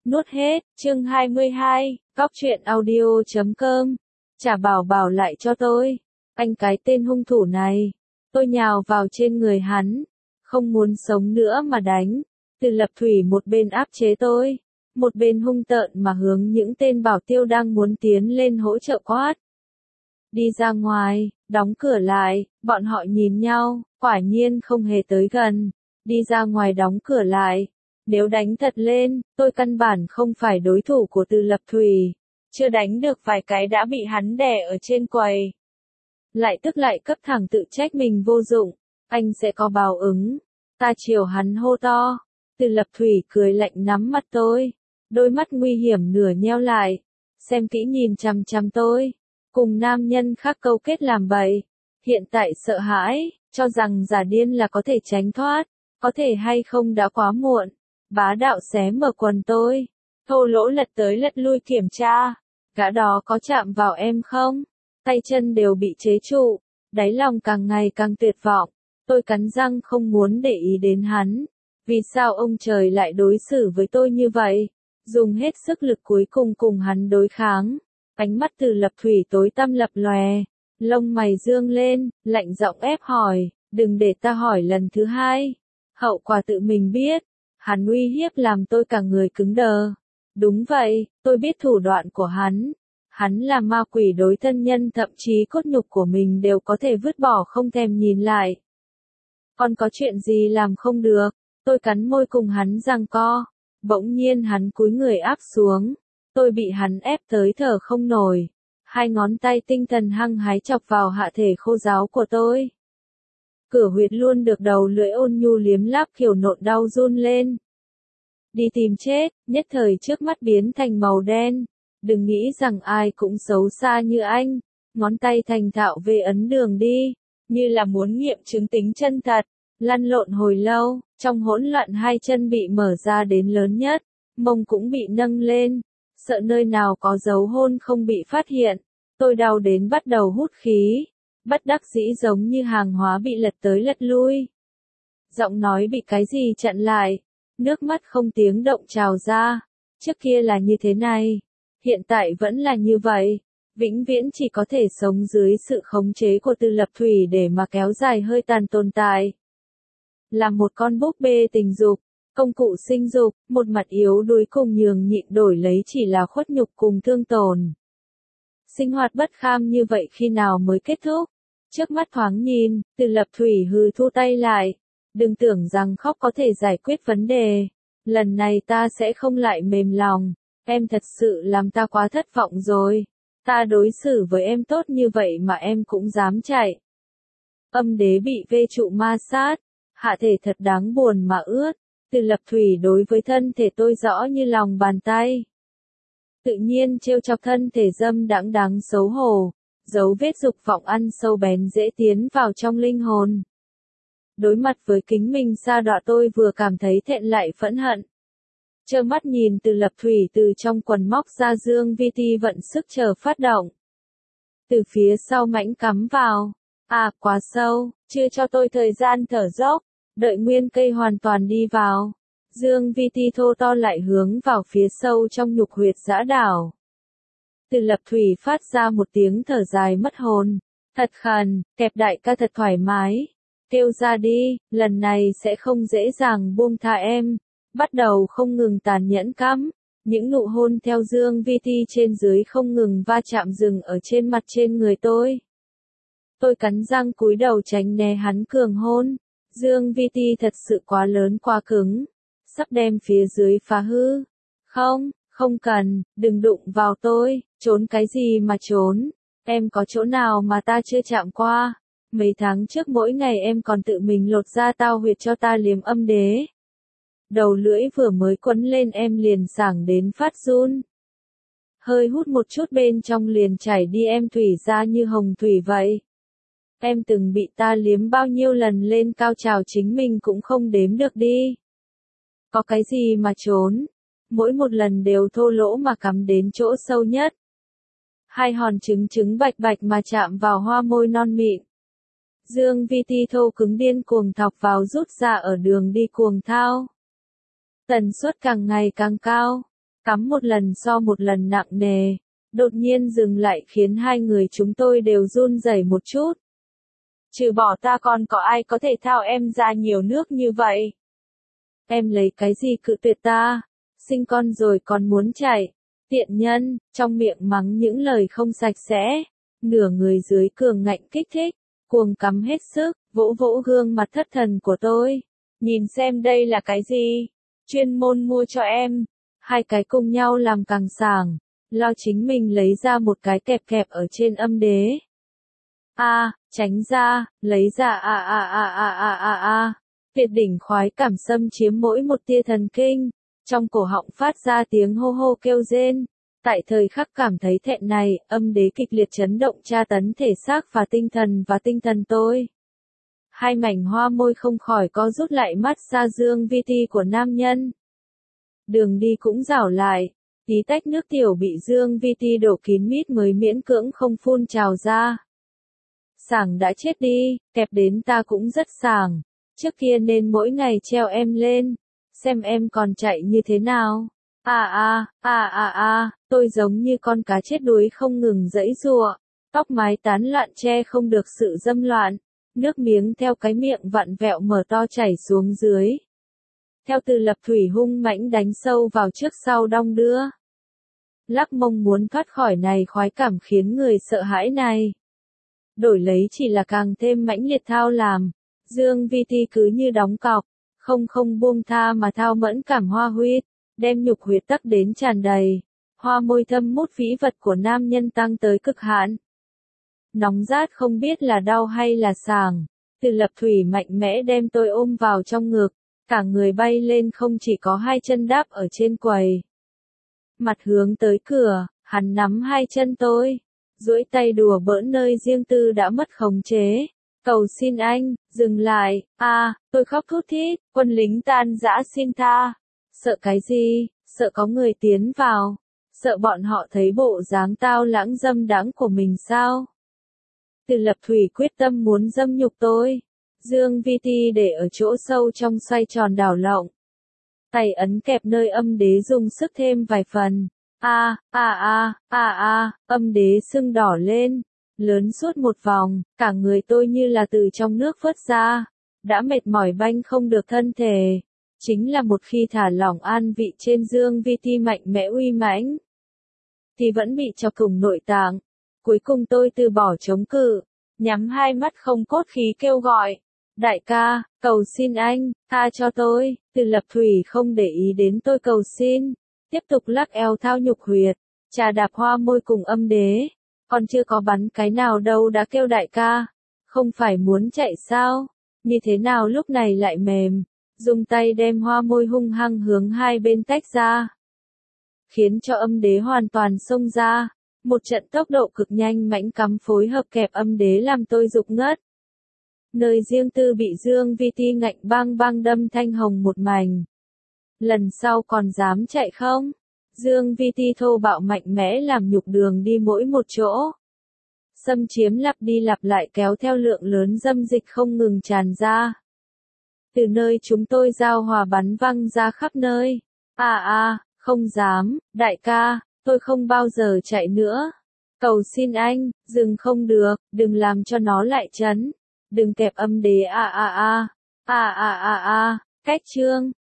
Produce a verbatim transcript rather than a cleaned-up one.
Nuốt hết, chương hai mươi hai, góc truyện audio chấm com. Trả bảo bảo lại cho tôi. Anh cái tên hung thủ này. Tôi nhào vào trên người hắn. Không muốn sống nữa mà đánh. Từ Lập Thủy một bên áp chế tôi. Một bên hung tợn mà hướng những tên bảo tiêu đang muốn tiến lên hỗ trợ quát. Đi ra ngoài, đóng cửa lại, bọn họ nhìn nhau, quả nhiên không hề tới gần. Đi ra ngoài đóng cửa lại. Nếu đánh thật lên, tôi căn bản không phải đối thủ của Từ Lập Thủy. Chưa đánh được vài cái đã bị hắn đè ở trên quầy. Lại tức lại cấp thẳng tự trách mình vô dụng. Anh sẽ có báo ứng. Ta chiều hắn hô to. Từ Lập Thủy cười lạnh nắm mặt tôi. Đôi mắt nguy hiểm nửa nheo lại. Xem kỹ nhìn chằm chằm tôi. Cùng nam nhân khác câu kết làm bậy. Hiện tại sợ hãi, cho rằng giả điên là có thể tránh thoát. Có thể hay không đã quá muộn. Bá đạo xé mở quần tôi. Thô lỗ lật tới lật lui kiểm tra. Gã đó có chạm vào em không? Tay chân đều bị chế trụ. Đáy lòng càng ngày càng tuyệt vọng. Tôi cắn răng không muốn để ý đến hắn. Vì sao ông trời lại đối xử với tôi như vậy? Dùng hết sức lực cuối cùng cùng hắn đối kháng. Ánh mắt Từ Lập Thủy tối tăm lập lòe. Lông mày dương lên, lạnh giọng ép hỏi. Đừng để ta hỏi lần thứ hai. Hậu quả tự mình biết. Hắn uy hiếp làm tôi cả người cứng đờ. Đúng vậy, tôi biết thủ đoạn của hắn. Hắn là ma quỷ đối thân nhân, thậm chí cốt nhục của mình đều có thể vứt bỏ không thèm nhìn lại. Còn có chuyện gì làm không được? Tôi cắn môi cùng hắn giằng co. Bỗng nhiên hắn cúi người áp xuống. Tôi bị hắn ép tới thở không nổi. Hai ngón tay tinh thần hăng hái chọc vào hạ thể khô ráo của tôi. Cửa huyệt luôn được đầu lưỡi ôn nhu liếm láp kiểu nộn đau run lên. Đi tìm chết, nhất thời trước mắt biến thành màu đen. Đừng nghĩ rằng ai cũng xấu xa như anh. Ngón tay thành thạo về ấn đường đi. Như là muốn nghiệm chứng tính chân thật. Lăn lộn hồi lâu, trong hỗn loạn hai chân bị mở ra đến lớn nhất. Mông cũng bị nâng lên. Sợ nơi nào có dấu hôn không bị phát hiện. Tôi đau đến bắt đầu hút khí. Bất đắc dĩ giống như hàng hóa bị lật tới lật lui. Giọng nói bị cái gì chặn lại. Nước mắt không tiếng động trào ra. Trước kia là như thế này. Hiện tại vẫn là như vậy. Vĩnh viễn chỉ có thể sống dưới sự khống chế của Từ Lập Thủy để mà kéo dài hơi tàn tồn tại. Là một con búp bê tình dục, công cụ sinh dục, một mặt yếu đuối cùng nhường nhịn đổi lấy chỉ là khuất nhục cùng thương tổn. Sinh hoạt bất kham như vậy khi nào mới kết thúc? Trước mắt thoáng nhìn, Từ Lập Thủy hừ thu tay lại. Đừng tưởng rằng khóc có thể giải quyết vấn đề. Lần này ta sẽ không lại mềm lòng. Em thật sự làm ta quá thất vọng rồi. Ta đối xử với em tốt như vậy mà em cũng dám chạy. Âm đế bị vê trụ ma sát. Hạ thể thật đáng buồn mà ướt. Từ Lập Thủy đối với thân thể tôi rõ như lòng bàn tay. Tự nhiên trêu chọc thân thể dâm đãng đáng xấu hổ. Dấu vết dục vọng ăn sâu bén dễ tiến vào trong linh hồn. Đối mặt với kính minh sa đọa tôi vừa cảm thấy thẹn lại phẫn hận. Trơ mắt nhìn Từ Lập Thủy từ trong quần móc ra dương vi ti vận sức chờ phát động. Từ phía sau mãnh cắm vào. À quá sâu, chưa cho tôi thời gian thở dốc. Đợi nguyên cây hoàn toàn đi vào. Dương vi ti thô to lại hướng vào phía sâu trong nhục huyệt dã đảo. Từ Lập Thủy phát ra một tiếng thở dài mất hồn. Thật khàn, kẹp đại ca thật thoải mái. Kêu ra đi, lần này sẽ không dễ dàng buông tha em. Bắt đầu không ngừng tàn nhẫn cắm. Những nụ hôn theo dương vi ti trên dưới không ngừng va chạm dừng ở trên mặt trên người tôi. Tôi cắn răng cúi đầu tránh né hắn cường hôn. Dương vi ti thật sự quá lớn quá cứng. Sắp đem phía dưới phá hư. Không, không cần, đừng đụng vào tôi. Trốn cái gì mà trốn. Em có chỗ nào mà ta chưa chạm qua. Mấy tháng trước mỗi ngày em còn tự mình lột ra tao huyệt cho ta liếm âm đế. Đầu lưỡi vừa mới quấn lên em liền sảng đến phát run. Hơi hút một chút bên trong liền chảy đi em thủy ra như hồng thủy vậy. Em từng bị ta liếm bao nhiêu lần lên cao trào chính mình cũng không đếm được đi. Có cái gì mà trốn. Mỗi một lần đều thô lỗ mà cắm đến chỗ sâu nhất. Hai hòn trứng trứng bạch bạch mà chạm vào hoa môi non mịn. Dương vi ti thô cứng điên cuồng thọc vào rút ra ở đường đi cuồng thao. Tần suất càng ngày càng cao. cắm một lần so một lần nặng nề, đột nhiên dừng lại khiến hai người chúng tôi đều run rẩy một chút. Trừ bỏ ta còn có ai có thể thao em ra nhiều nước như vậy? Em lấy cái gì cự tuyệt ta? Sinh con rồi còn muốn chạy. Tiện nhân, trong miệng mắng những lời không sạch sẽ. Nửa người dưới cường ngạnh kích thích, cuồng cắm hết sức, vỗ vỗ gương mặt thất thần của tôi. Nhìn xem đây là cái gì? Chuyên môn mua cho em. Hai cái cùng nhau làm càng sảng. Lo chính mình lấy ra một cái kẹp kẹp ở trên âm đế. A, tránh ra, lấy ra a a a a a a a. Tuyệt đỉnh khoái cảm xâm chiếm mỗi một tia thần kinh, trong cổ họng phát ra tiếng hô hô kêu rên. Tại thời khắc cảm thấy thẹn này, âm đế kịch liệt chấn động tra tấn thể xác và tinh thần và tinh thần tôi. Hai mảnh hoa môi không khỏi có rút lại mắt xa dương vi ti của nam nhân. Đường đi cũng rảo lại, tí tách nước tiểu bị dương vi ti đổ kín mít mới miễn cưỡng không phun trào ra. Sảng đã chết đi, kẹp đến ta cũng rất sảng. Trước kia nên mỗi ngày treo em lên, xem em còn chạy như thế nào. À à, à à à, tôi giống như con cá chết đuối không ngừng giãy giụa, tóc mái tán loạn che không được sự dâm loạn, nước miếng theo cái miệng vặn vẹo mở to chảy xuống dưới. Theo Từ Lập Thủy hung mãnh đánh sâu vào trước sau đong đưa. Lắc mông muốn thoát khỏi này khoái cảm khiến người sợ hãi này. Đổi lấy chỉ là càng thêm mãnh liệt thao làm. Dương vi ti cứ như đóng cọc, không không buông tha mà thao mẫn cảm hoa huyết, đem nhục huyết tắc đến tràn đầy. Hoa môi thâm mút vĩ vật của nam nhân tăng tới cực hạn. Nóng rát không biết là đau hay là sảng. Từ Lập Thủy mạnh mẽ đem tôi ôm vào trong ngực, cả người bay lên không chỉ có hai chân đáp ở trên quầy. Mặt hướng tới cửa, hắn nắm hai chân tôi, duỗi tay đùa bỡn nơi riêng tư đã mất khống chế. Cầu xin anh, dừng lại, a, à, tôi khóc thút thít, quân lính tan rã xin tha. Sợ cái gì, sợ có người tiến vào, sợ bọn họ thấy bộ dáng tao lãng dâm đãng của mình sao? Từ Lập Thủy quyết tâm muốn dâm nhục tôi. Dương vi ti để ở chỗ sâu trong xoay tròn đảo lộng. Tay ấn kẹp nơi âm đế dùng sức thêm vài phần. A, a a, a a, âm đế sưng đỏ lên. Lớn suốt một vòng, cả người tôi như là từ trong nước vớt ra, đã mệt mỏi banh không được thân thể. Chính là một khi thả lỏng an vị trên dương vi ti mạnh mẽ uy mãnh, thì vẫn bị chọc thủng nội tạng. Cuối cùng tôi từ bỏ chống cự, nhắm hai mắt không cốt khí kêu gọi. Đại ca, cầu xin anh, tha cho tôi. Từ Lập Thủy không để ý đến tôi cầu xin, tiếp tục lắc eo thao nhục huyệt, trà đạp hoa môi cùng âm đế. Còn chưa có bắn cái nào đâu đã kêu đại ca, không phải muốn chạy sao, như thế nào lúc này lại mềm, dùng tay đem hoa môi hung hăng hướng hai bên tách ra, khiến cho âm đế hoàn toàn xông ra, một trận tốc độ cực nhanh mãnh cắm phối hợp kẹp âm đế làm tôi rục ngất. Nơi riêng tư bị dương vi ti ngạnh băng băng đâm thanh hồng một mảnh. Lần sau còn dám chạy không? Dương vi ti thô bạo mạnh mẽ làm nhục đường đi mỗi một chỗ. Xâm chiếm lặp đi lặp lại kéo theo lượng lớn dâm dịch không ngừng tràn ra. Từ nơi chúng tôi giao hòa bắn văng ra khắp nơi. À à, không dám, đại ca, tôi không bao giờ chạy nữa. Cầu xin anh, dừng không được, đừng làm cho nó lại chấn. Đừng kẹp âm đế a a a, a a a a, cách chương.